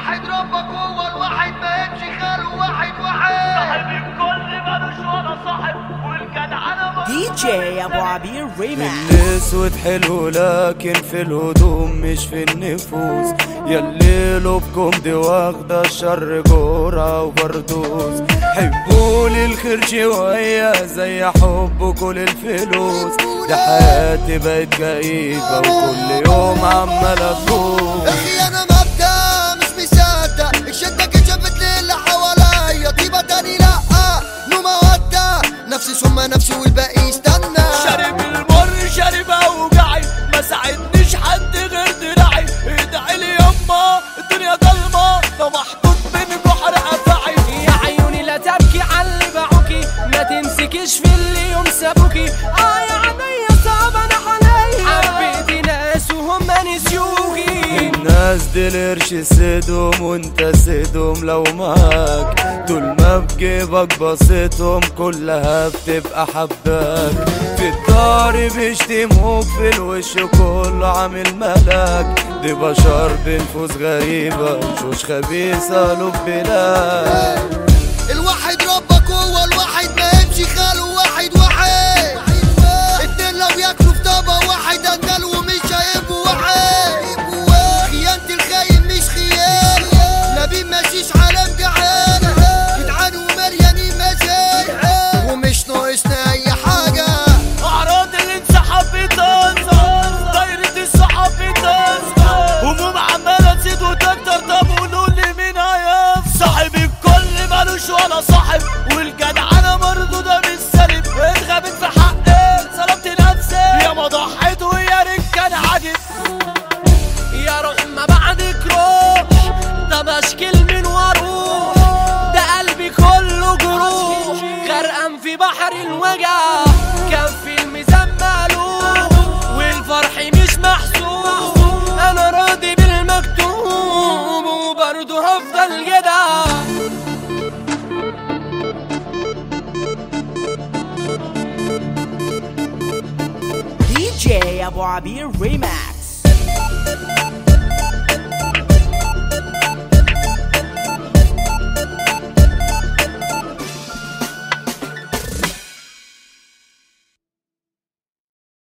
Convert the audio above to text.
الواحد ربك هو الواحد ما يمشي خاله واحد صاحب الكل مالوش ولا صاحب والجدع انا دي جي ابو عبير ريماكس. الاسود حلو لكن في الهدوم مش في النفوس، ياللي لبكم دي واخدة الشر جرعة وبردوس. حبولي الخير شوية زي حب كل الفلوس، ده حياتي بقت كئيبة وكل يوم عمالة تفوت. اخي انا مبدأ مش مصدق الشدة كشفت لي اللي حواليا طيبة تاني لا نو مودة نفسي ثم نفسي والباقي يستنى. شارب المر شارب اوجعي ما ساعدنيش حد غير دراعي. ادعي لي يما الدنيا ضلمة لو محطوط بين بحر افاعي. يا عيوني لا تبكي على اللي باعوكي، ما تمسكيش في اللي يوم سابوكي. يا عينيا صعبانة عليا، حبيتي ناس وهم نسيوكي. الناس دي القرش سيدهم وانت سيدهم لو معاك، طول ما بجيبك بسيطهم كلها بتبقى حباك. في الدار بيشتموك في الوش كله عامل ملاك، دي بشر بنفوس غريبة وشوش خبيثة لب بلاد. الواحد ربك هو الواحد ما يمشي خاله واحد اتنين لو ياكلوا في طبق واحد اندل ومش هيبقوا واحد. خيانة الخاين مش خيانة، نبي ماشيش عالم جعانة، جدعان ومليانين مزايا ومش ناقصنا اي حاجة. اعراض الانسحاب بتنظر، دايرة الصحاب بتنظر، هموم عمالة تزيد وتكتر. طب قولوا لي مين هيفضل؟ صاحب الكل مالوش ولا صاحب والجدع انا مردودة بالسالب. اتغابت في حقي ظلمت نفسي يا ما ضحيت ويا ريت كان عاجب. يا روح ما بعدك روح، ده بشكل من واروح، ده قلبي كله جروح غرقان في بحر الوجع. كان في الميزان مقلوب والفرح مش محسوب، انا راضي بالمكتوب وبرضه هفضل جدع. دي جي ابو عبير ريماكس.